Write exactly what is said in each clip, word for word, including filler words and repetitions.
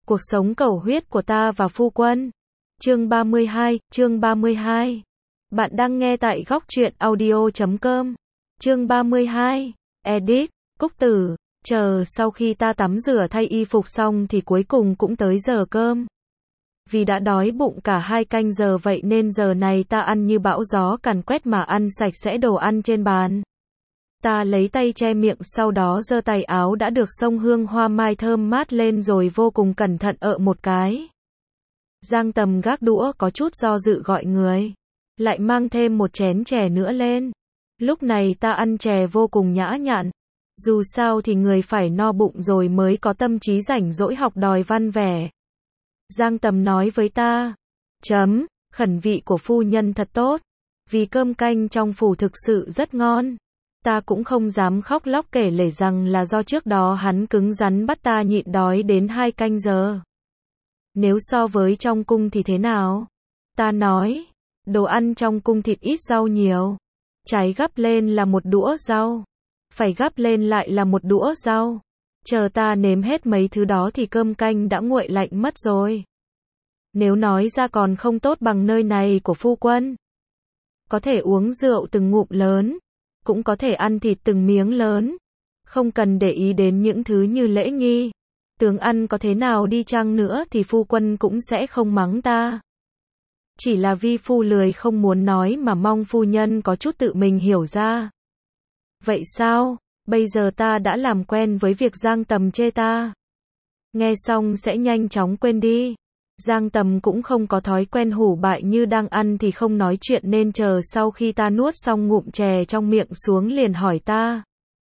Cuộc sống cầu huyết của ta và phu quân. Chương ba mươi hai, chương ba mươi hai. Bạn đang nghe tại góc truyện audio chấm com. Chương ba mươi hai. Edit, Cúc Tử, chờ sau khi ta tắm rửa thay y phục xong thì cuối cùng cũng tới giờ cơm. Vì đã đói bụng cả hai canh giờ vậy nên giờ này ta ăn như bão gió càn quét mà ăn sạch sẽ đồ ăn trên bàn. Ta lấy tay che miệng sau đó giơ tay áo đã được xông hương hoa mai thơm mát lên rồi vô cùng cẩn thận ợ một cái. Giang Tầm gác đũa có chút do dự gọi người. Lại mang thêm một chén chè nữa lên. Lúc này ta ăn chè vô cùng nhã nhặn. Dù sao thì người phải no bụng rồi mới có tâm trí rảnh rỗi học đòi văn vẻ. Giang Tầm nói với ta. Chấm, khẩn vị của phu nhân thật tốt. Vì cơm canh trong phủ thực sự rất ngon. Ta cũng không dám khóc lóc kể lể rằng là do trước đó hắn cứng rắn bắt ta nhịn đói đến hai canh giờ. Nếu so với trong cung thì thế nào? Ta nói, đồ ăn trong cung thịt ít rau nhiều. Trái gắp lên là một đũa rau. Phải gắp lên lại là một đũa rau. Chờ ta nếm hết mấy thứ đó thì cơm canh đã nguội lạnh mất rồi. Nếu nói ra còn không tốt bằng nơi này của phu quân. Có thể uống rượu từng ngụm lớn. Cũng có thể ăn thịt từng miếng lớn. Không cần để ý đến những thứ như lễ nghi. Tướng ăn có thế nào đi chăng nữa thì phu quân cũng sẽ không mắng ta. Chỉ là vi phu lười không muốn nói mà mong phu nhân có chút tự mình hiểu ra. Vậy sao? Bây giờ ta đã làm quen với việc Giang Tầm chê ta. Nghe xong sẽ nhanh chóng quên đi. Giang Tầm cũng không có thói quen hủ bại như đang ăn thì không nói chuyện nên chờ sau khi ta nuốt xong ngụm chè trong miệng xuống liền hỏi ta.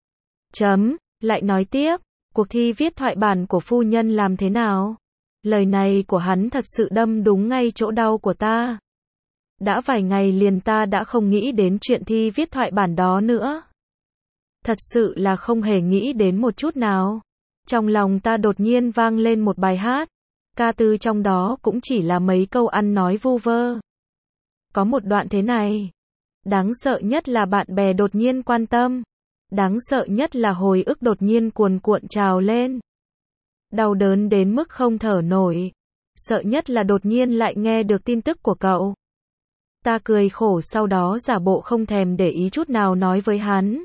Chấm, lại nói tiếp, cuộc thi viết thoại bản của phu nhân làm thế nào? Lời này của hắn thật sự đâm đúng ngay chỗ đau của ta. Đã vài ngày liền ta đã không nghĩ đến chuyện thi viết thoại bản đó nữa. Thật sự là không hề nghĩ đến một chút nào. Trong lòng ta đột nhiên vang lên một bài hát. Ca từ trong đó cũng chỉ là mấy câu ăn nói vu vơ. Có một đoạn thế này. Đáng sợ nhất là bạn bè đột nhiên quan tâm. Đáng sợ nhất là hồi ức đột nhiên cuồn cuộn trào lên. Đau đớn đến mức không thở nổi. Sợ nhất là đột nhiên lại nghe được tin tức của cậu. Ta cười khổ sau đó giả bộ không thèm để ý chút nào nói với hắn.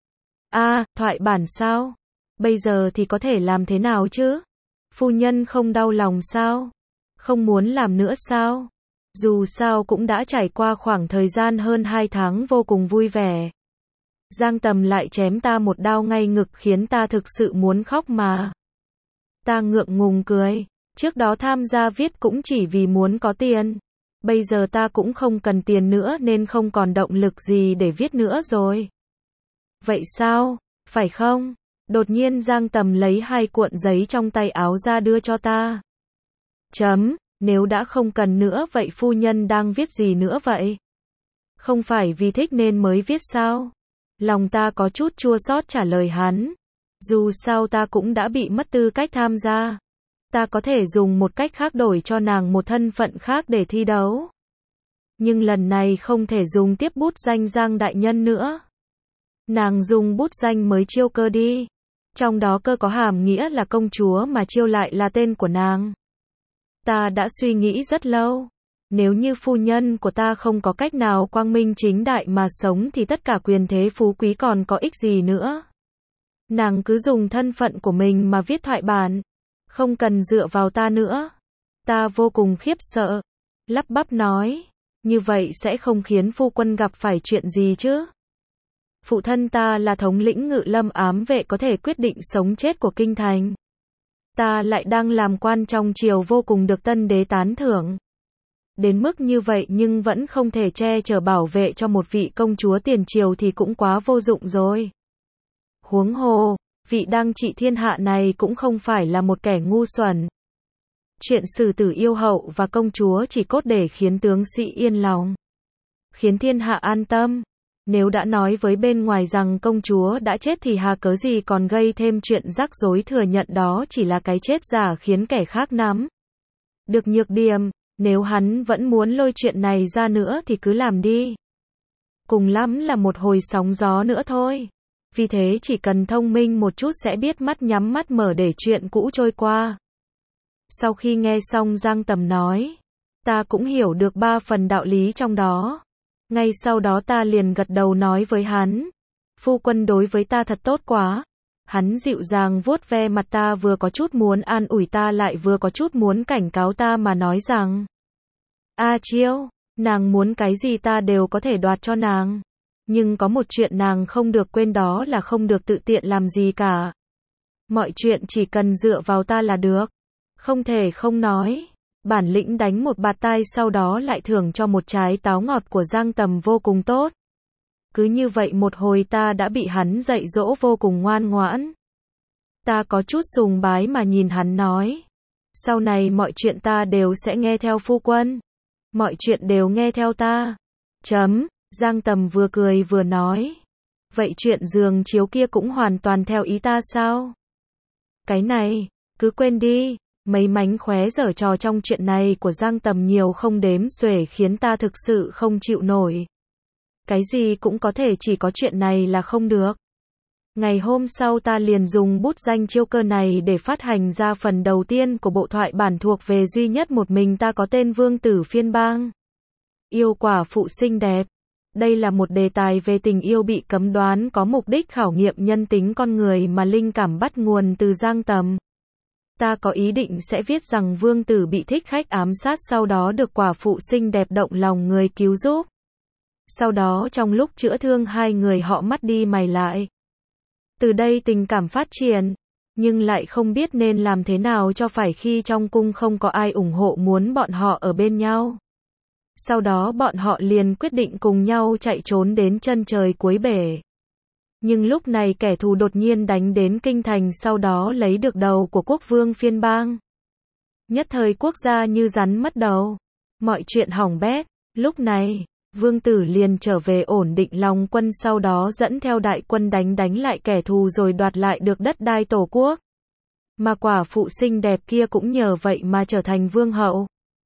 À, thoại bản sao? Bây giờ thì có thể làm thế nào chứ? Phu nhân không đau lòng sao? Không muốn làm nữa sao? Dù sao cũng đã trải qua khoảng thời gian hơn hai tháng vô cùng vui vẻ. Giang Tầm lại chém ta một đao ngay ngực khiến ta thực sự muốn khóc mà. Ta ngượng ngùng cười. Trước đó tham gia viết cũng chỉ vì muốn có tiền. Bây giờ ta cũng không cần tiền nữa nên không còn động lực gì để viết nữa rồi. Vậy sao? Phải không? Đột nhiên Giang Tầm lấy hai cuộn giấy trong tay áo ra đưa cho ta. Chấm, nếu đã không cần nữa vậy phu nhân đang viết gì nữa vậy? Không phải vì thích nên mới viết sao? Lòng ta có chút chua xót trả lời hắn. Dù sao ta cũng đã bị mất tư cách tham gia. Ta có thể dùng một cách khác đổi cho nàng một thân phận khác để thi đấu. Nhưng lần này không thể dùng tiếp bút danh Giang đại nhân nữa. Nàng dùng bút danh mới Chiêu Cơ đi. Trong đó cơ có hàm nghĩa là công chúa mà Chiêu lại là tên của nàng. Ta đã suy nghĩ rất lâu. Nếu như phu nhân của ta không có cách nào quang minh chính đại mà sống thì tất cả quyền thế phú quý còn có ích gì nữa. Nàng cứ dùng thân phận của mình mà viết thoại bản. Không cần dựa vào ta nữa. Ta vô cùng khiếp sợ. Lắp bắp nói. Như vậy sẽ không khiến phu quân gặp phải chuyện gì chứ? Phụ thân ta là thống lĩnh ngự lâm ám vệ có thể quyết định sống chết của kinh thành. Ta lại đang làm quan trong triều vô cùng được tân đế tán thưởng. Đến mức như vậy nhưng vẫn không thể che chở bảo vệ cho một vị công chúa tiền triều thì cũng quá vô dụng rồi. Huống hồ, vị đang trị thiên hạ này cũng không phải là một kẻ ngu xuẩn. Chuyện xử tử yêu hậu và công chúa chỉ cốt để khiến tướng sĩ yên lòng. Khiến thiên hạ an tâm. Nếu đã nói với bên ngoài rằng công chúa đã chết thì hà cớ gì còn gây thêm chuyện rắc rối thừa nhận đó chỉ là cái chết giả khiến kẻ khác nắm được nhược điểm. Nếu hắn vẫn muốn lôi chuyện này ra nữa thì cứ làm đi. Cùng lắm là một hồi sóng gió nữa thôi. Vì thế chỉ cần thông minh một chút sẽ biết mắt nhắm mắt mở để chuyện cũ trôi qua. Sau khi nghe xong Giang Tầm nói, ta cũng hiểu được ba phần đạo lý trong đó. Ngay sau đó ta liền gật đầu nói với hắn, phu quân đối với ta thật tốt quá. Hắn dịu dàng vuốt ve mặt ta, vừa có chút muốn an ủi ta lại vừa có chút muốn cảnh cáo ta mà nói rằng, A Chiêu, nàng muốn cái gì ta đều có thể đoạt cho nàng. Nhưng có một chuyện nàng không được quên, đó là không được tự tiện làm gì cả. Mọi chuyện chỉ cần dựa vào ta là được. Không thể không nói. Bản lĩnh đánh một bạt tai sau đó lại thưởng cho một trái táo ngọt của Giang Tầm vô cùng tốt. Cứ như vậy một hồi ta đã bị hắn dạy dỗ vô cùng ngoan ngoãn. Ta có chút sùng bái mà nhìn hắn nói, sau này mọi chuyện ta đều sẽ nghe theo phu quân. Mọi chuyện đều nghe theo ta. Chấm. Giang Tầm vừa cười vừa nói, vậy chuyện giường chiếu kia cũng hoàn toàn theo ý ta sao? Cái này, cứ quên đi. Mấy mánh khóe giở trò trong chuyện này của Giang Tầm nhiều không đếm xuể khiến ta thực sự không chịu nổi. Cái gì cũng có thể, chỉ có chuyện này là không được. Ngày hôm sau ta liền dùng bút danh chiêu cơ này để phát hành ra phần đầu tiên của bộ thoại bản thuộc về duy nhất một mình ta có tên Vương Tử Phiên Bang. Yêu quả phụ xinh đẹp. Đây là một đề tài về tình yêu bị cấm đoán, có mục đích khảo nghiệm nhân tính con người mà linh cảm bắt nguồn từ Giang Tầm. Ta có ý định sẽ viết rằng vương tử bị thích khách ám sát, sau đó được quả phụ xinh đẹp động lòng người cứu giúp. Sau đó trong lúc chữa thương hai người họ mắt đi mày lại. Từ đây tình cảm phát triển, nhưng lại không biết nên làm thế nào cho phải khi trong cung không có ai ủng hộ muốn bọn họ ở bên nhau. Sau đó bọn họ liền quyết định cùng nhau chạy trốn đến chân trời cuối bể. Nhưng lúc này kẻ thù đột nhiên đánh đến kinh thành, sau đó lấy được đầu của quốc vương Phiên Bang. Nhất thời quốc gia như rắn mất đầu. Mọi chuyện hỏng bét. Lúc này, vương tử liền trở về ổn định lòng quân, sau đó dẫn theo đại quân đánh đánh lại kẻ thù rồi đoạt lại được đất đai tổ quốc. Mà quả phụ xinh đẹp kia cũng nhờ vậy mà trở thành vương hậu.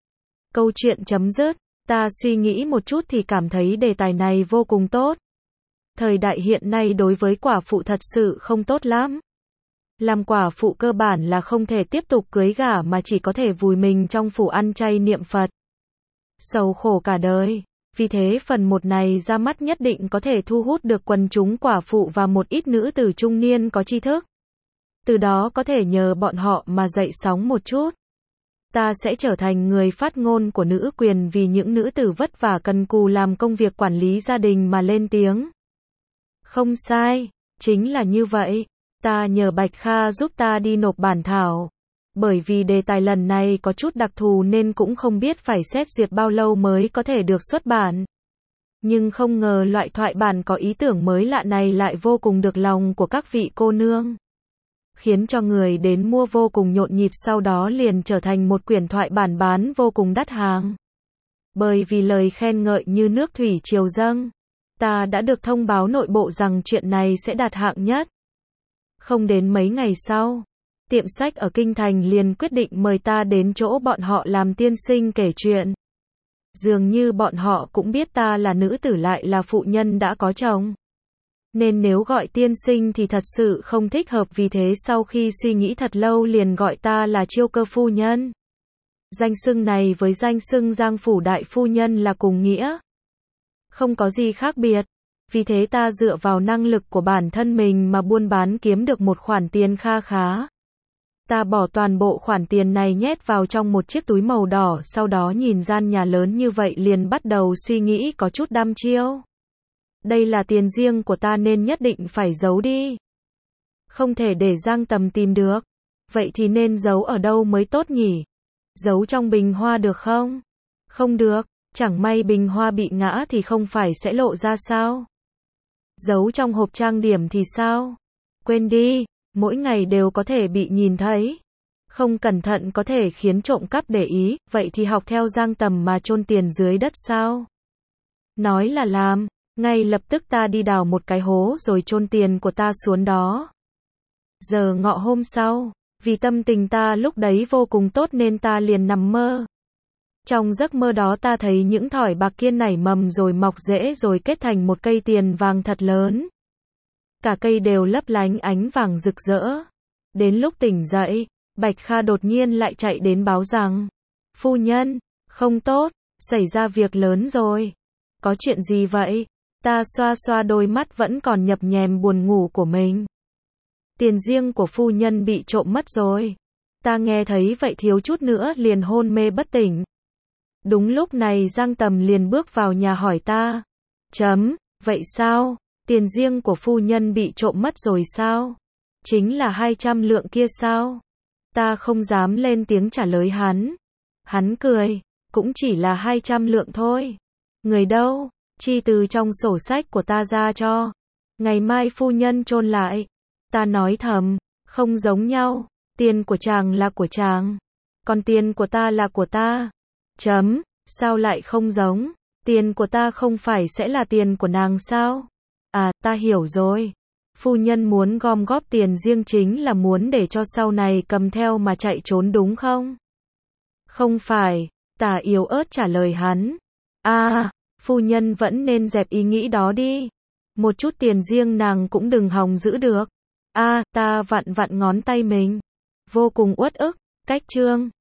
Câu chuyện chấm dứt. Ta suy nghĩ một chút thì cảm thấy đề tài này vô cùng tốt. Thời đại hiện nay đối với quả phụ thật sự không tốt lắm. Làm quả phụ cơ bản là không thể tiếp tục cưới gả mà chỉ có thể vùi mình trong phủ ăn chay niệm Phật. Sầu khổ cả đời. Vì thế phần một này ra mắt nhất định có thể thu hút được quần chúng quả phụ và một ít nữ tử trung niên có tri thức. Từ đó có thể nhờ bọn họ mà dậy sóng một chút. Ta sẽ trở thành người phát ngôn của nữ quyền vì những nữ tử vất vả cần cù làm công việc quản lý gia đình mà lên tiếng. Không sai, chính là như vậy. Ta nhờ Bạch Kha giúp ta đi nộp bản thảo. Bởi vì đề tài lần này có chút đặc thù nên cũng không biết phải xét duyệt bao lâu mới có thể được xuất bản. Nhưng không ngờ loại thoại bản có ý tưởng mới lạ này lại vô cùng được lòng của các vị cô nương. Khiến cho người đến mua vô cùng nhộn nhịp, sau đó liền trở thành một quyển thoại bản bán vô cùng đắt hàng. Bởi vì lời khen ngợi như nước thủy triều dâng, ta đã được thông báo nội bộ rằng chuyện này sẽ đạt hạng nhất. Không đến mấy ngày sau, tiệm sách ở Kinh Thành liền quyết định mời ta đến chỗ bọn họ làm tiên sinh kể chuyện. Dường như bọn họ cũng biết ta là nữ tử lại là phụ nhân đã có chồng. Nên nếu gọi tiên sinh thì thật sự không thích hợp, vì thế sau khi suy nghĩ thật lâu liền gọi ta là Chiêu Cơ phu nhân. Danh xưng này với danh xưng Giang phủ đại phu nhân là cùng nghĩa. Không có gì khác biệt. Vì thế ta dựa vào năng lực của bản thân mình mà buôn bán kiếm được một khoản tiền kha khá. Ta bỏ toàn bộ khoản tiền này nhét vào trong một chiếc túi màu đỏ, sau đó nhìn gian nhà lớn như vậy liền bắt đầu suy nghĩ có chút đăm chiêu. Đây là tiền riêng của ta nên nhất định phải giấu đi. Không thể để Giang Tầm tìm được. Vậy thì nên giấu ở đâu mới tốt nhỉ? Giấu trong bình hoa được không? Không được, chẳng may bình hoa bị ngã thì không phải sẽ lộ ra sao? Giấu trong hộp trang điểm thì sao? Quên đi, mỗi ngày đều có thể bị nhìn thấy. Không cẩn thận có thể khiến trộm cắp để ý, vậy thì học theo Giang Tầm mà chôn tiền dưới đất sao? Nói là làm. Ngay lập tức ta đi đào một cái hố rồi chôn tiền của ta xuống đó. Giờ ngọ hôm sau, vì tâm tình ta lúc đấy vô cùng tốt nên ta liền nằm mơ. Trong giấc mơ đó ta thấy những thỏi bạc kia nảy mầm rồi mọc rễ rồi kết thành một cây tiền vàng thật lớn. Cả cây đều lấp lánh ánh vàng rực rỡ. Đến lúc tỉnh dậy, Bạch Kha đột nhiên lại chạy đến báo rằng, phu nhân, không tốt, xảy ra việc lớn rồi. Có chuyện gì vậy? Ta xoa xoa đôi mắt vẫn còn nhập nhèm buồn ngủ của mình. Tiền riêng của phu nhân bị trộm mất rồi. Ta nghe thấy vậy thiếu chút nữa liền hôn mê bất tỉnh. Đúng lúc này Giang Tầm liền bước vào nhà hỏi ta. Chấm, vậy sao? Tiền riêng của phu nhân bị trộm mất rồi sao? Chính là hai trăm lượng kia sao? Ta không dám lên tiếng trả lời hắn. Hắn cười, cũng chỉ là hai trăm lượng thôi. Người đâu? Chi từ trong sổ sách của ta ra cho. Ngày mai phu nhân chôn lại. Ta nói thầm, không giống nhau. Tiền của chàng là của chàng, còn tiền của ta là của ta. Chấm, sao lại không giống? Tiền của ta không phải sẽ là tiền của nàng sao? À, ta hiểu rồi. Phu nhân muốn gom góp tiền riêng chính là muốn để cho sau này cầm theo mà chạy trốn đúng không? Không phải, Tả yếu ớt trả lời hắn. À, phu nhân vẫn nên dẹp ý nghĩ đó đi. Một chút tiền riêng nàng cũng đừng hòng giữ được. À, ta vặn vặn ngón tay mình. Vô cùng uất ức, cách chương.